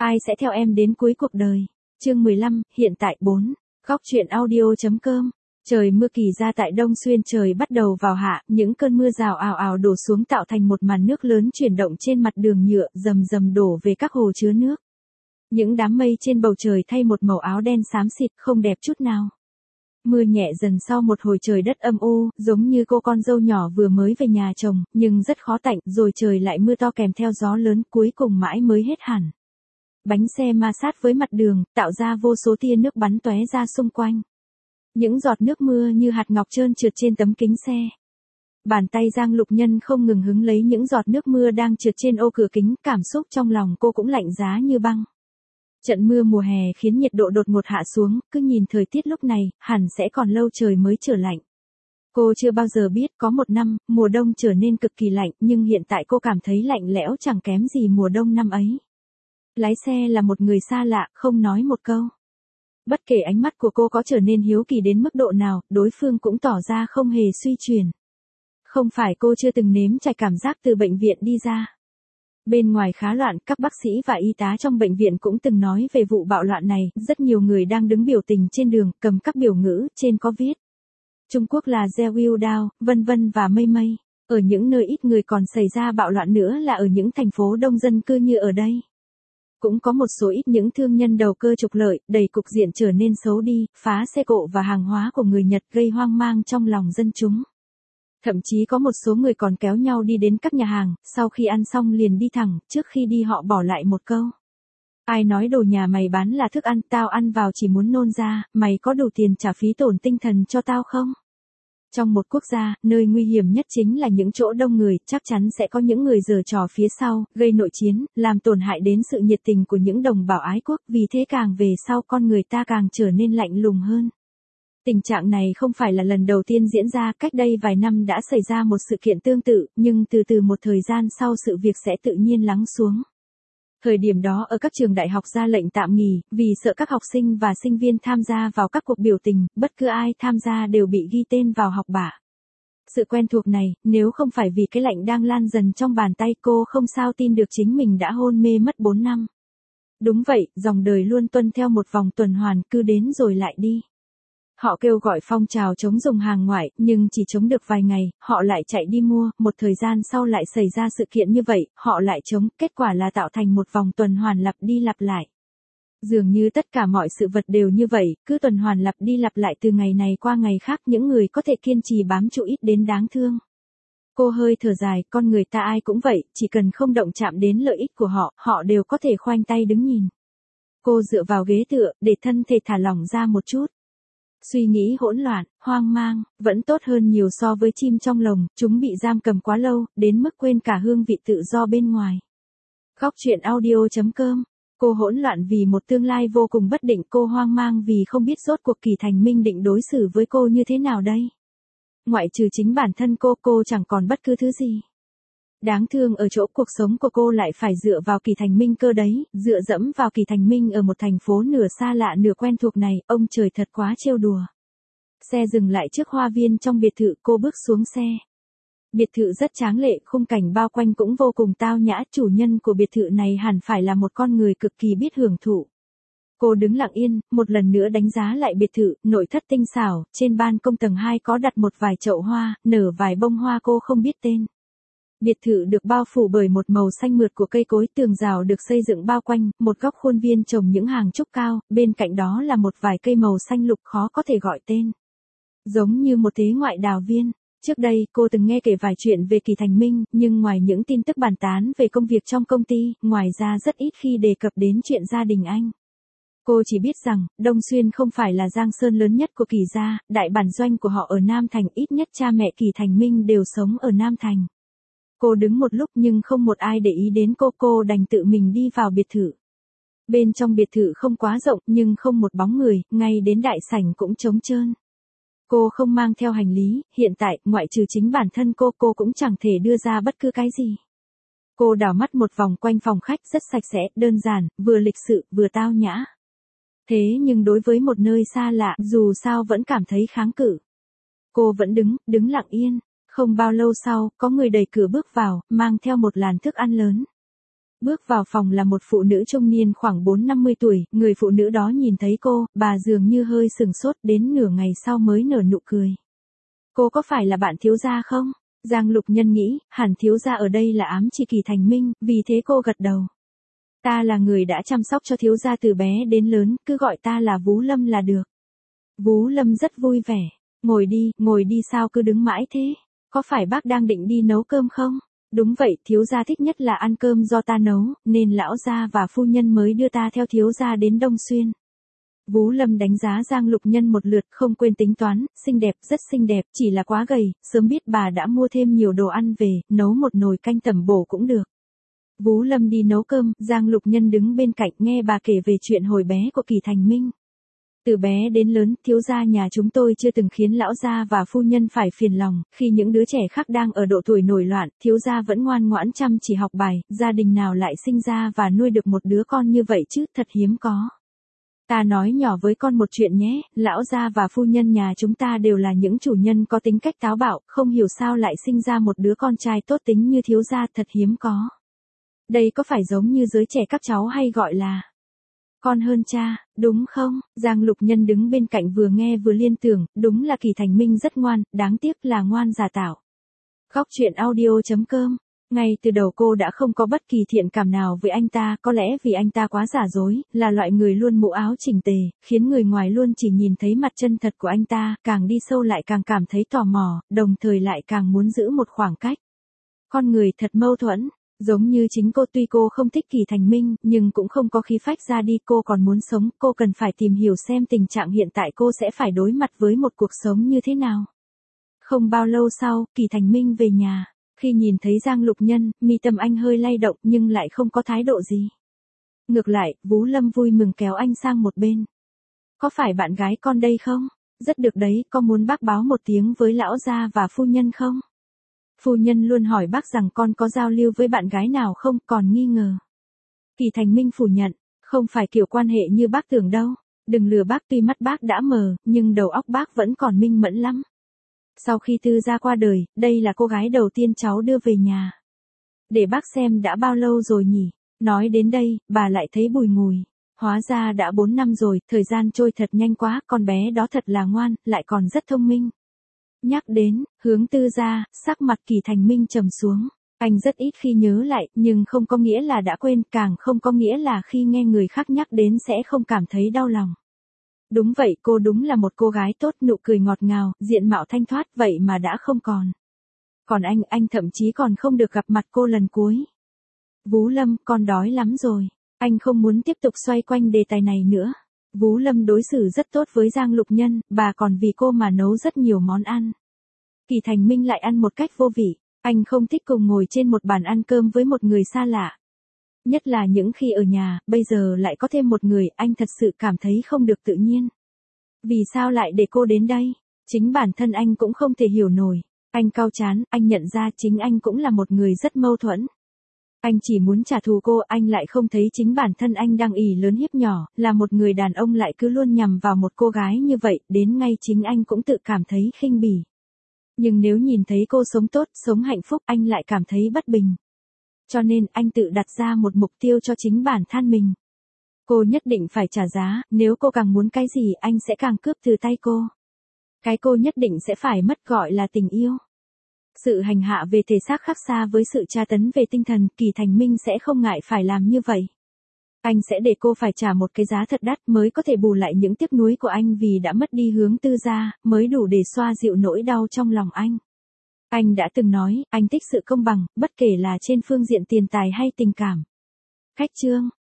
Ai sẽ theo em đến cuối cuộc đời? Chương 15, hiện tại 4. Góc truyện audio.com. Trời mưa kỳ ra tại Đông Xuyên, trời bắt đầu vào hạ, những cơn mưa rào ào ào đổ xuống tạo thành một màn nước lớn chuyển động trên mặt đường nhựa, rầm rầm đổ về các hồ chứa nước. Những đám mây trên bầu trời thay một màu áo đen xám xịt, không đẹp chút nào. Mưa nhẹ dần sau một hồi trời đất âm u, giống như cô con dâu nhỏ vừa mới về nhà chồng, nhưng rất khó tạnh, rồi trời lại mưa to kèm theo gió lớn, cuối cùng mãi mới hết hẳn. Bánh xe ma sát với mặt đường, tạo ra vô số tia nước bắn tóe ra xung quanh. Những giọt nước mưa như hạt ngọc trơn trượt trên tấm kính xe. Bàn tay Giang Lục Nhân không ngừng hứng lấy những giọt nước mưa đang trượt trên ô cửa kính, cảm xúc trong lòng cô cũng lạnh giá như băng. Trận mưa mùa hè khiến nhiệt độ đột ngột hạ xuống, cứ nhìn thời tiết lúc này, hẳn sẽ còn lâu trời mới trở lạnh. Cô chưa bao giờ biết có một năm, mùa đông trở nên cực kỳ lạnh, nhưng hiện tại cô cảm thấy lạnh lẽo chẳng kém gì mùa đông năm ấy. Lái xe là một người xa lạ, không nói một câu. Bất kể ánh mắt của cô có trở nên hiếu kỳ đến mức độ nào, đối phương cũng tỏ ra không hề suy chuyển. Không phải cô chưa từng nếm trải cảm giác từ bệnh viện đi ra. Bên ngoài khá loạn, các bác sĩ và y tá trong bệnh viện cũng từng nói về vụ bạo loạn này, rất nhiều người đang đứng biểu tình trên đường, cầm các biểu ngữ, trên có viết. Trung Quốc là Jewiu Dao, vân vân và mây mây. Ở những nơi ít người còn xảy ra bạo loạn nữa là ở những thành phố đông dân cư như ở đây. Cũng có một số ít những thương nhân đầu cơ trục lợi, đẩy cục diện trở nên xấu đi, phá xe cộ và hàng hóa của người Nhật gây hoang mang trong lòng dân chúng. Thậm chí có một số người còn kéo nhau đi đến các nhà hàng, sau khi ăn xong liền đi thẳng, trước khi đi họ bỏ lại một câu. Ai nói đồ nhà mày bán là thức ăn, tao ăn vào chỉ muốn nôn ra, mày có đủ tiền trả phí tổn tinh thần cho tao không? Trong một quốc gia, nơi nguy hiểm nhất chính là những chỗ đông người, chắc chắn sẽ có những người giở trò phía sau, gây nội chiến, làm tổn hại đến sự nhiệt tình của những đồng bào ái quốc, vì thế càng về sau con người ta càng trở nên lạnh lùng hơn. Tình trạng này không phải là lần đầu tiên diễn ra, cách đây vài năm đã xảy ra một sự kiện tương tự, nhưng từ từ một thời gian sau sự việc sẽ tự nhiên lắng xuống. Thời điểm đó ở các trường đại học ra lệnh tạm nghỉ, vì sợ các học sinh và sinh viên tham gia vào các cuộc biểu tình, bất cứ ai tham gia đều bị ghi tên vào học bạ. Sự quen thuộc này, nếu không phải vì cái lạnh đang lan dần trong bàn tay, cô không sao tin được chính mình đã hôn mê mất 4 năm. Đúng vậy, dòng đời luôn tuân theo một vòng tuần hoàn, cứ đến rồi lại đi. Họ kêu gọi phong trào chống dùng hàng ngoại, nhưng chỉ chống được vài ngày, họ lại chạy đi mua, một thời gian sau lại xảy ra sự kiện như vậy, họ lại chống, kết quả là tạo thành một vòng tuần hoàn lặp đi lặp lại. Dường như tất cả mọi sự vật đều như vậy, cứ tuần hoàn lặp đi lặp lại từ ngày này qua ngày khác, những người có thể kiên trì bám trụ ít đến đáng thương. Cô hơi thở dài, con người ta ai cũng vậy, chỉ cần không động chạm đến lợi ích của họ, họ đều có thể khoanh tay đứng nhìn. Cô dựa vào ghế tựa, để thân thể thả lỏng ra một chút. Suy nghĩ hỗn loạn, hoang mang, vẫn tốt hơn nhiều so với chim trong lồng, chúng bị giam cầm quá lâu, đến mức quên cả hương vị tự do bên ngoài. Góc truyện audio.com. Cô hỗn loạn vì một tương lai vô cùng bất định, cô hoang mang vì không biết rốt cuộc Kỳ Thành Minh định đối xử với cô như thế nào đây. Ngoại trừ chính bản thân cô chẳng còn bất cứ thứ gì. Đáng thương ở chỗ cuộc sống của cô lại phải dựa vào Kỳ Thành Minh cơ đấy, dựa dẫm vào Kỳ Thành Minh ở một thành phố nửa xa lạ nửa quen thuộc này, ông trời thật quá trêu đùa. Xe dừng lại trước hoa viên trong biệt thự, cô bước xuống xe. Biệt thự rất tráng lệ, khung cảnh bao quanh cũng vô cùng tao nhã, chủ nhân của biệt thự này hẳn phải là một con người cực kỳ biết hưởng thụ. Cô đứng lặng yên, một lần nữa đánh giá lại biệt thự, nội thất tinh xảo, trên ban công tầng 2 có đặt một vài chậu hoa, nở vài bông hoa cô không biết tên. Biệt thự được bao phủ bởi một màu xanh mượt của cây cối, tường rào được xây dựng bao quanh, một góc khuôn viên trồng những hàng trúc cao, bên cạnh đó là một vài cây màu xanh lục khó có thể gọi tên. Giống như một thế ngoại đào viên. Trước đây, cô từng nghe kể vài chuyện về Kỳ Thành Minh, nhưng ngoài những tin tức bàn tán về công việc trong công ty, ngoài ra rất ít khi đề cập đến chuyện gia đình anh. Cô chỉ biết rằng, Đông Xuyên không phải là giang sơn lớn nhất của Kỳ gia, đại bản doanh của họ ở Nam Thành, ít nhất cha mẹ Kỳ Thành Minh đều sống ở Nam Thành. Cô đứng một lúc nhưng không một ai để ý đến cô đành tự mình đi vào biệt thự. Bên trong biệt thự không quá rộng nhưng không một bóng người, ngay đến đại sảnh cũng trống trơn. Cô không mang theo hành lý, hiện tại, ngoại trừ chính bản thân cô cũng chẳng thể đưa ra bất cứ cái gì. Cô đảo mắt một vòng quanh phòng khách rất sạch sẽ, đơn giản, vừa lịch sự, vừa tao nhã. Thế nhưng đối với một nơi xa lạ, dù sao vẫn cảm thấy kháng cự. Cô vẫn đứng lặng yên. Không bao lâu sau, có người đẩy cửa bước vào, mang theo một làn thức ăn lớn. Bước vào phòng là một phụ nữ trung niên khoảng 4-50 tuổi, người phụ nữ đó nhìn thấy cô, bà dường như hơi sừng sốt, đến nửa ngày sau mới nở nụ cười. Cô có phải là bạn thiếu gia không? Giang Lục Nhân nghĩ, hẳn thiếu gia ở đây là ám chỉ Kỳ Thành Minh, vì thế cô gật đầu. Ta là người đã chăm sóc cho thiếu gia từ bé đến lớn, cứ gọi ta là Vú Lâm là được. Vú Lâm rất vui vẻ. Ngồi đi sao cứ đứng mãi thế? Có phải bác đang định đi nấu cơm không? Đúng vậy, thiếu gia thích nhất là ăn cơm do ta nấu, nên lão gia và phu nhân mới đưa ta theo thiếu gia đến Đông Xuyên. Vú Lâm đánh giá Giang Lục Nhân một lượt, không quên tính toán, xinh đẹp, rất xinh đẹp, chỉ là quá gầy, sớm biết bà đã mua thêm nhiều đồ ăn về, nấu một nồi canh tẩm bổ cũng được. Vú Lâm đi nấu cơm, Giang Lục Nhân đứng bên cạnh nghe bà kể về chuyện hồi bé của Kỳ Thành Minh. Từ bé đến lớn, thiếu gia nhà chúng tôi chưa từng khiến lão gia và phu nhân phải phiền lòng, khi những đứa trẻ khác đang ở độ tuổi nổi loạn, thiếu gia vẫn ngoan ngoãn chăm chỉ học bài, gia đình nào lại sinh ra và nuôi được một đứa con như vậy chứ, thật hiếm có. Ta nói nhỏ với con một chuyện nhé, lão gia và phu nhân nhà chúng ta đều là những chủ nhân có tính cách táo bạo, không hiểu sao lại sinh ra một đứa con trai tốt tính như thiếu gia, thật hiếm có. Đây có phải giống như giới trẻ các cháu hay gọi là con hơn cha, đúng không? Giang Lục Nhân đứng bên cạnh vừa nghe vừa liên tưởng, đúng là Kỳ Thành Minh rất ngoan, đáng tiếc là ngoan giả tạo. Góc truyện audio.com. Ngay từ đầu cô đã không có bất kỳ thiện cảm nào với anh ta, có lẽ vì anh ta quá giả dối, là loại người luôn mũ áo chỉnh tề, khiến người ngoài luôn chỉ nhìn thấy mặt chân thật của anh ta, càng đi sâu lại càng cảm thấy tò mò, đồng thời lại càng muốn giữ một khoảng cách. Con người thật mâu thuẫn. Giống như chính cô, tuy cô không thích Kỳ Thành Minh, nhưng cũng không có khí phách ra đi, cô còn muốn sống, cô cần phải tìm hiểu xem tình trạng hiện tại cô sẽ phải đối mặt với một cuộc sống như thế nào. Không bao lâu sau, Kỳ Thành Minh về nhà. Khi nhìn thấy Giang Lục Nhân, mi tâm anh hơi lay động nhưng lại không có thái độ gì. Ngược lại, Vú Lâm vui mừng kéo anh sang một bên. Có phải bạn gái con đây không? Rất được đấy, có muốn bác báo một tiếng với lão gia và phu nhân không? Phu nhân luôn hỏi bác rằng con có giao lưu với bạn gái nào không, còn nghi ngờ. Kỳ Thành Minh phủ nhận, không phải kiểu quan hệ như bác tưởng đâu. Đừng lừa bác, tuy mắt bác đã mờ, nhưng đầu óc bác vẫn còn minh mẫn lắm. Sau khi Tư gia qua đời, đây là cô gái đầu tiên cháu đưa về nhà. Để bác xem đã bao lâu rồi nhỉ? Nói đến đây, bà lại thấy bùi ngùi. Hóa ra đã 4 năm rồi, thời gian trôi thật nhanh quá, con bé đó thật là ngoan, lại còn rất thông minh. Nhắc đến, hướng Tư gia, sắc mặt Kỳ Thành Minh trầm xuống. Anh rất ít khi nhớ lại, nhưng không có nghĩa là đã quên, càng không có nghĩa là khi nghe người khác nhắc đến sẽ không cảm thấy đau lòng. Đúng vậy, cô đúng là một cô gái tốt, nụ cười ngọt ngào, diện mạo thanh thoát, vậy mà đã không còn. Còn anh thậm chí còn không được gặp mặt cô lần cuối. Vú Lâm, con đói lắm rồi. Anh không muốn tiếp tục xoay quanh đề tài này nữa. Vú Lâm đối xử rất tốt với Giang Lục Nhân, bà còn vì cô mà nấu rất nhiều món ăn. Kỳ Thành Minh lại ăn một cách vô vị. Anh không thích cùng ngồi trên một bàn ăn cơm với một người xa lạ. Nhất là những khi ở nhà, bây giờ lại có thêm một người, anh thật sự cảm thấy không được tự nhiên. Vì sao lại để cô đến đây? Chính bản thân anh cũng không thể hiểu nổi. Anh cau trán, anh nhận ra chính anh cũng là một người rất mâu thuẫn. Anh chỉ muốn trả thù cô, anh lại không thấy chính bản thân anh đang ỷ lớn hiếp nhỏ, là một người đàn ông lại cứ luôn nhằm vào một cô gái như vậy, đến ngay chính anh cũng tự cảm thấy khinh bỉ. Nhưng nếu nhìn thấy cô sống tốt, sống hạnh phúc, anh lại cảm thấy bất bình. Cho nên, anh tự đặt ra một mục tiêu cho chính bản thân mình. Cô nhất định phải trả giá, nếu cô càng muốn cái gì anh sẽ càng cướp từ tay cô. Cái cô nhất định sẽ phải mất gọi là tình yêu. Sự hành hạ về thể xác khác xa với sự tra tấn về tinh thần, Kỳ Thành Minh sẽ không ngại phải làm như vậy. Anh sẽ để cô phải trả một cái giá thật đắt mới có thể bù lại những tiếc nuối của anh vì đã mất đi hướng Tư gia, mới đủ để xoa dịu nỗi đau trong lòng anh. Anh đã từng nói, anh thích sự công bằng, bất kể là trên phương diện tiền tài hay tình cảm. Khách chương.